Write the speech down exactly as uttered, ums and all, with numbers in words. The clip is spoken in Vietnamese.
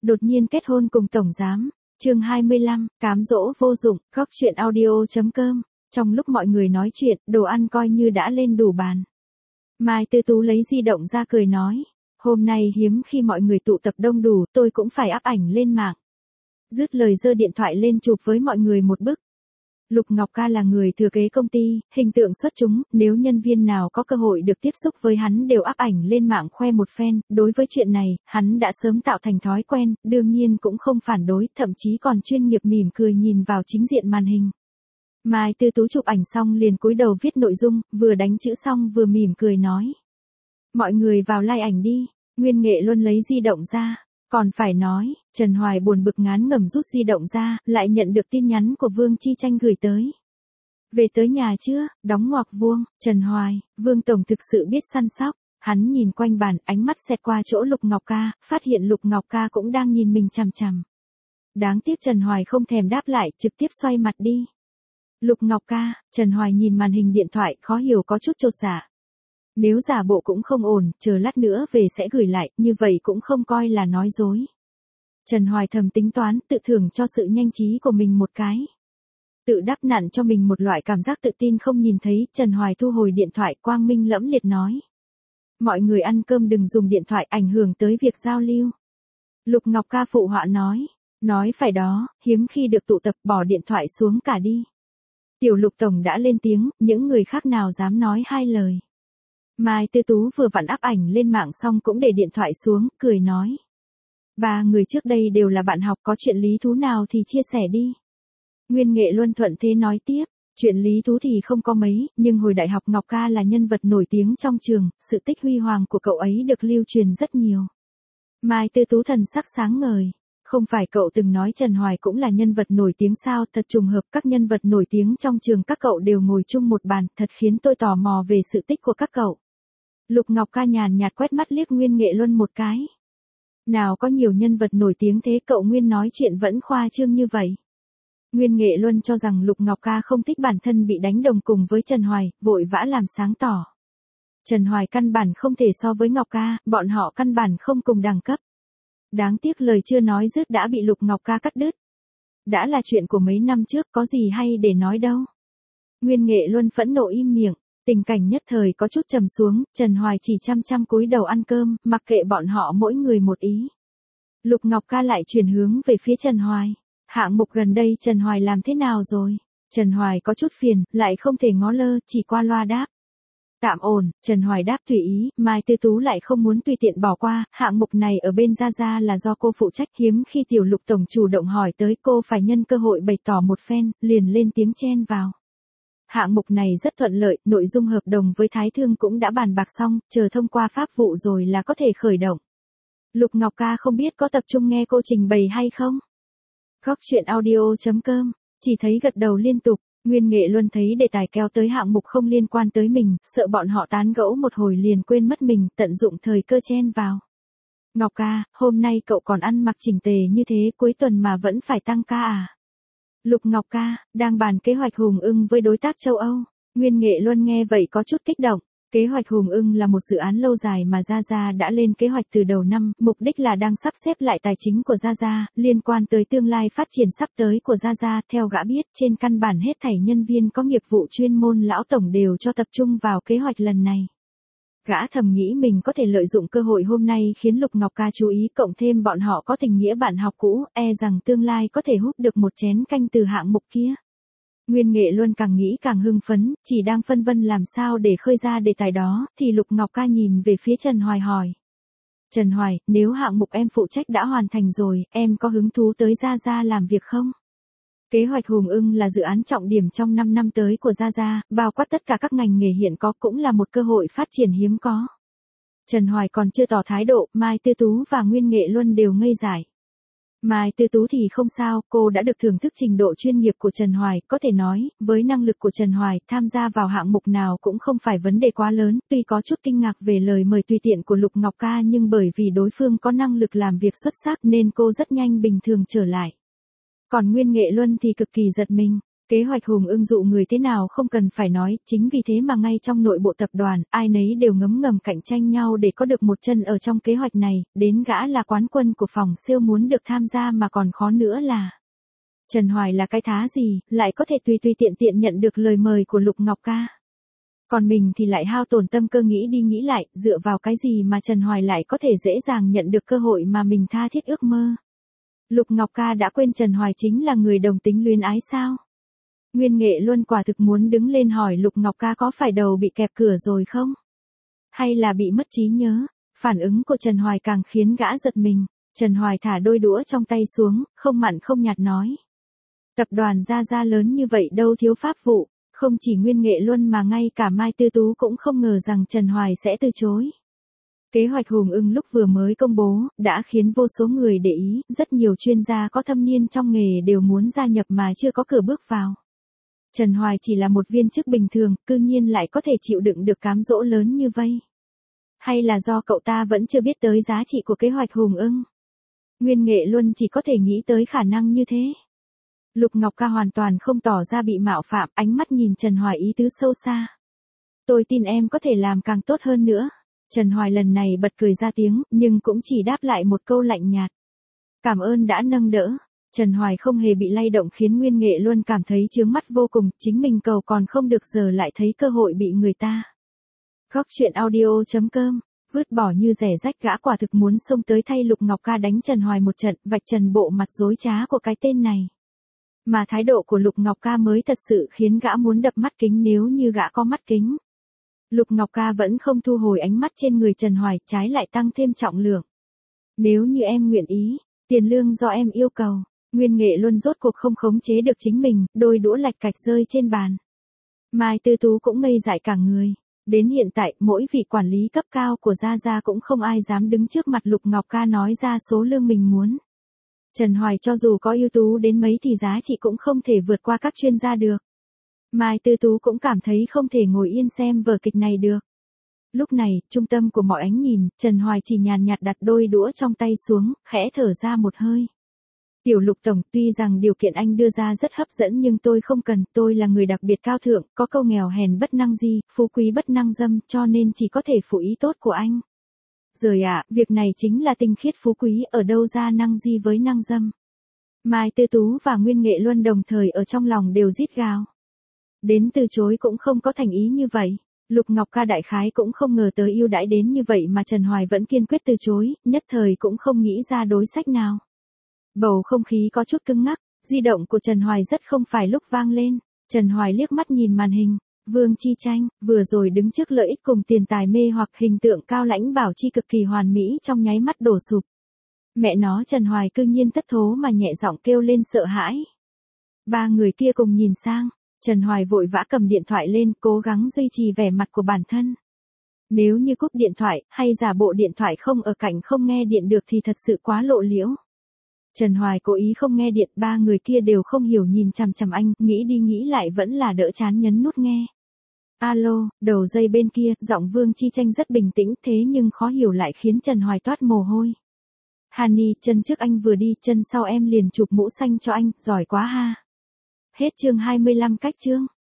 đột nhiên kết hôn cùng tổng giám. Chương hai mươi lăm, cám dỗ vô dụng, góc truyện audio.com. Trong lúc mọi người nói chuyện, đồ ăn coi như đã lên đủ bàn. Mai Tư Tú lấy di động ra cười nói, hôm nay hiếm khi mọi người tụ tập đông đủ, tôi cũng phải up ảnh lên mạng. Dứt lời giơ điện thoại lên chụp với mọi người một bức. Lục Ngọc Ca là người thừa kế công ty, hình tượng xuất chúng, nếu nhân viên nào có cơ hội được tiếp xúc với hắn đều up ảnh lên mạng khoe một phen, đối với chuyện này, hắn đã sớm tạo thành thói quen, đương nhiên cũng không phản đối, thậm chí còn chuyên nghiệp mỉm cười nhìn vào chính diện màn hình. Mai Tư Tú chụp ảnh xong liền cúi đầu viết nội dung, vừa đánh chữ xong vừa mỉm cười nói. Mọi người vào like ảnh đi, Nguyên Nghệ Luân lấy di động ra. Còn phải nói, Trần Hoài buồn bực ngán ngẩm rút di động ra, lại nhận được tin nhắn của Vương Chi Tranh gửi tới. Về tới nhà chưa, đóng ngoặc vuông, Trần Hoài, Vương Tổng thực sự biết săn sóc. Hắn nhìn quanh bàn, ánh mắt xẹt qua chỗ Lục Ngọc Ca, phát hiện Lục Ngọc Ca cũng đang nhìn mình chằm chằm. Đáng tiếc Trần Hoài không thèm đáp lại, trực tiếp xoay mặt đi. Lục Ngọc Ca, Trần Hoài nhìn màn hình điện thoại, khó hiểu có chút chột dạ. Nếu giả bộ cũng không ổn, chờ lát nữa về sẽ gửi lại, như vậy cũng không coi là nói dối. Trần Hoài thầm tính toán, tự thưởng cho sự nhanh trí của mình một cái. Tự đắp nặn cho mình một loại cảm giác tự tin không nhìn thấy, Trần Hoài thu hồi điện thoại, quang minh lẫm liệt nói. Mọi người ăn cơm đừng dùng điện thoại ảnh hưởng tới việc giao lưu. Lục Ngọc Ca phụ họa nói. Nói phải đó, hiếm khi được tụ tập bỏ điện thoại xuống cả đi. Tiểu Lục Tổng đã lên tiếng, những người khác nào dám nói hai lời. Mai Tư Tú vừa vặn up ảnh lên mạng xong cũng để điện thoại xuống, cười nói. Ba người trước đây đều là bạn học, có chuyện lý thú nào thì chia sẻ đi. Nguyên Nghệ Luân thuận thế nói tiếp, chuyện lý thú thì không có mấy, nhưng hồi đại học Ngọc Ca là nhân vật nổi tiếng trong trường, sự tích huy hoàng của cậu ấy được lưu truyền rất nhiều. Mai Tư Tú thần sắc sáng ngời. Không phải cậu từng nói Trần Hoài cũng là nhân vật nổi tiếng sao, thật trùng hợp các nhân vật nổi tiếng trong trường các cậu đều ngồi chung một bàn, thật khiến tôi tò mò về sự tích của các cậu. Lục Ngọc Ca nhàn nhạt quét mắt liếc Nguyên Nghệ Luân một cái. Nào có nhiều nhân vật nổi tiếng thế, cậu Nguyên nói chuyện vẫn khoa trương như vậy. Nguyên Nghệ Luân cho rằng Lục Ngọc Ca không thích bản thân bị đánh đồng cùng với Trần Hoài, vội vã làm sáng tỏ. Trần Hoài căn bản không thể so với Ngọc Ca, bọn họ căn bản không cùng đẳng cấp. Đáng tiếc lời chưa nói dứt đã bị Lục Ngọc Ca cắt đứt. Đã là chuyện của mấy năm trước, có gì hay để nói đâu. Nguyên Nghệ Luân phẫn nộ im miệng, tình cảnh nhất thời có chút trầm xuống, Trần Hoài chỉ chăm chăm cúi đầu ăn cơm, mặc kệ bọn họ mỗi người một ý. Lục Ngọc Ca lại chuyển hướng về phía Trần Hoài. Hạng mục gần đây Trần Hoài làm thế nào rồi? Trần Hoài có chút phiền, lại không thể ngó lơ, chỉ qua loa đáp. Tạm ổn, Trần Hoài đáp tùy ý, Mai Tư Tú lại không muốn tùy tiện bỏ qua, hạng mục này ở bên Gia Gia là do cô phụ trách, hiếm khi Tiểu Lục Tổng chủ động hỏi tới, cô phải nhân cơ hội bày tỏ một phen, liền lên tiếng chen vào. Hạng mục này rất thuận lợi, nội dung hợp đồng với Thái Thương cũng đã bàn bạc xong, chờ thông qua pháp vụ rồi là có thể khởi động. Lục Ngọc Ca không biết có tập trung nghe cô trình bày hay không? Góc truyện audio.com, chỉ thấy gật đầu liên tục. Nguyên Nghệ Luân thấy đề tài kéo tới hạng mục không liên quan tới mình, sợ bọn họ tán gẫu một hồi liền quên mất mình, tận dụng thời cơ chen vào. Ngọc Ca, hôm nay cậu còn ăn mặc chỉnh tề như thế, cuối tuần mà vẫn phải tăng ca à? Lục Ngọc Ca, đang bàn kế hoạch hùng ưng với đối tác châu Âu. Nguyên Nghệ Luân nghe vậy có chút kích động. Kế hoạch hùng ưng là một dự án lâu dài mà Gia Gia đã lên kế hoạch từ đầu năm, mục đích là đang sắp xếp lại tài chính của Gia Gia, liên quan tới tương lai phát triển sắp tới của Gia Gia, theo gã biết, trên căn bản hết thảy nhân viên có nghiệp vụ chuyên môn lão tổng đều cho tập trung vào kế hoạch lần này. Gã thầm nghĩ mình có thể lợi dụng cơ hội hôm nay khiến Lục Ngọc Ca chú ý, cộng thêm bọn họ có tình nghĩa bạn học cũ, e rằng tương lai có thể hút được một chén canh từ hạng mục kia. Nguyên Nghệ Luân càng nghĩ càng hưng phấn, chỉ đang phân vân làm sao để khơi ra đề tài đó, thì Lục Ngọc Ca nhìn về phía Trần Hoài hỏi. Trần Hoài, nếu hạng mục em phụ trách đã hoàn thành rồi, em có hứng thú tới Gia Gia làm việc không? Kế hoạch hùng ưng là dự án trọng điểm trong năm năm tới của Gia Gia, bao quát tất cả các ngành nghề hiện có, cũng là một cơ hội phát triển hiếm có. Trần Hoài còn chưa tỏ thái độ, Mai Tư Tú và Nguyên Nghệ Luân đều ngây dại. Mai Tư Tú thì không sao, cô đã được thưởng thức trình độ chuyên nghiệp của Trần Hoài, có thể nói, với năng lực của Trần Hoài, tham gia vào hạng mục nào cũng không phải vấn đề quá lớn, tuy có chút kinh ngạc về lời mời tùy tiện của Lục Ngọc Ca nhưng bởi vì đối phương có năng lực làm việc xuất sắc nên cô rất nhanh bình thường trở lại. Còn Nguyên Nghệ Luân thì cực kỳ giật mình, Kế hoạch Hùng Ưng dụ người thế nào không cần phải nói, chính vì thế mà ngay trong nội bộ tập đoàn, ai nấy đều ngấm ngầm cạnh tranh nhau để có được một chân ở trong kế hoạch này, đến gã là quán quân của phòng sale muốn được tham gia mà còn khó nữa là. Trần Hoài là cái thá gì, lại có thể tùy tùy tiện tiện nhận được lời mời của Lục Ngọc Ca. Còn mình thì lại hao tổn tâm cơ nghĩ đi nghĩ lại, dựa vào cái gì mà Trần Hoài lại có thể dễ dàng nhận được cơ hội mà mình tha thiết ước mơ. Lục Ngọc Ca đã quên Trần Hoài chính là người đồng tính luyến ái sao? Nguyên Nghệ Luân quả thực muốn đứng lên hỏi Lục Ngọc Ca có phải đầu bị kẹp cửa rồi không? Hay là bị mất trí nhớ? Phản ứng của Trần Hoài càng khiến gã giật mình. Trần Hoài thả đôi đũa trong tay xuống, không mặn không nhạt nói. Tập đoàn Gia Gia lớn như vậy đâu thiếu pháp vụ, không chỉ Nguyên Nghệ Luân mà ngay cả Mai Tư Tú cũng không ngờ rằng Trần Hoài sẽ từ chối. Kế hoạch Hùng Ưng lúc vừa mới công bố, đã khiến vô số người để ý, rất nhiều chuyên gia có thâm niên trong nghề đều muốn gia nhập mà chưa có cửa bước vào. Trần Hoài chỉ là một viên chức bình thường, cư nhiên lại có thể chịu đựng được cám dỗ lớn như vây. Hay là do cậu ta vẫn chưa biết tới giá trị của kế hoạch Hùng Ưng? Nguyên Nghệ Luân chỉ có thể nghĩ tới khả năng như thế. Lục Ngọc Ca hoàn toàn không tỏ ra bị mạo phạm, ánh mắt nhìn Trần Hoài ý tứ sâu xa. Tôi tin em có thể làm càng tốt hơn nữa. Trần Hoài lần này bật cười ra tiếng, nhưng cũng chỉ đáp lại một câu lạnh nhạt. Cảm ơn đã nâng đỡ. Trần Hoài không hề bị lay động khiến Nguyên Nghệ Luân cảm thấy chướng mắt vô cùng, chính mình cầu còn không được giờ lại thấy cơ hội bị người ta. Góc truyện audio chấm com, vứt bỏ như rẻ rách gã quả thực muốn xông tới thay Lục Ngọc Ca đánh Trần Hoài một trận, vạch trần bộ mặt dối trá của cái tên này. Mà thái độ của Lục Ngọc Ca mới thật sự khiến gã muốn đập mắt kính nếu như gã có mắt kính. Lục Ngọc Ca vẫn không thu hồi ánh mắt trên người Trần Hoài, trái lại tăng thêm trọng lượng. Nếu như em nguyện ý, tiền lương do em yêu cầu. Nguyên Nghệ Luân rốt cuộc không khống chế được chính mình, đôi đũa lạch cạch rơi trên bàn. Mai Tư Tú cũng ngây dại cả người. Đến hiện tại, mỗi vị quản lý cấp cao của Gia Gia cũng không ai dám đứng trước mặt Lục Ngọc Ca nói ra số lương mình muốn. Trần Hoài cho dù có ưu tú đến mấy thì giá trị cũng không thể vượt qua các chuyên gia được. Mai Tư Tú cũng cảm thấy không thể ngồi yên xem vở kịch này được. Lúc này, trung tâm của mọi ánh nhìn, Trần Hoài chỉ nhàn nhạt đặt đôi đũa trong tay xuống, khẽ thở ra một hơi. Tiểu Lục Tổng, tuy rằng điều kiện anh đưa ra rất hấp dẫn nhưng tôi không cần, tôi là người đặc biệt cao thượng, có câu nghèo hèn bất năng di, phú quý bất năng dâm, cho nên chỉ có thể phụ ý tốt của anh. Rồi ạ, à, việc này chính là tinh khiết phú quý, ở đâu ra năng di với năng dâm. Mai Tư Tú và Nguyên Nghệ Luân đồng thời ở trong lòng đều rít gào. Đến từ chối cũng không có thành ý như vậy. Lục Ngọc Ca đại khái cũng không ngờ tới ưu đãi đến như vậy mà Trần Hoài vẫn kiên quyết từ chối, nhất thời cũng không nghĩ ra đối sách nào. Bầu không khí có chút cứng ngắc, di động của Trần Hoài rất không phải lúc vang lên. Trần Hoài liếc mắt nhìn màn hình. Vương Chi Tranh, vừa rồi đứng trước lợi ích cùng tiền tài mê hoặc hình tượng cao lãnh bảo chi cực kỳ hoàn mỹ trong nháy mắt đổ sụp. Mẹ nó Trần Hoài cư nhiên thất thố mà nhẹ giọng kêu lên sợ hãi. Ba người kia cùng nhìn sang, Trần Hoài vội vã cầm điện thoại lên cố gắng duy trì vẻ mặt của bản thân. Nếu như cúp điện thoại hay giả bộ điện thoại không ở cạnh không nghe điện được thì thật sự quá lộ liễu. Trần Hoài cố ý không nghe điện, ba người kia đều không hiểu nhìn chằm chằm anh, nghĩ đi nghĩ lại vẫn là đỡ chán nhấn nút nghe. Alo, đầu dây bên kia, giọng Vương Chi Tranh rất bình tĩnh thế nhưng khó hiểu lại khiến Trần Hoài toát mồ hôi. Hany, chân trước anh vừa đi, chân sau em liền chụp mũ xanh cho anh, giỏi quá ha. Hết chương hai mươi lăm cách chương.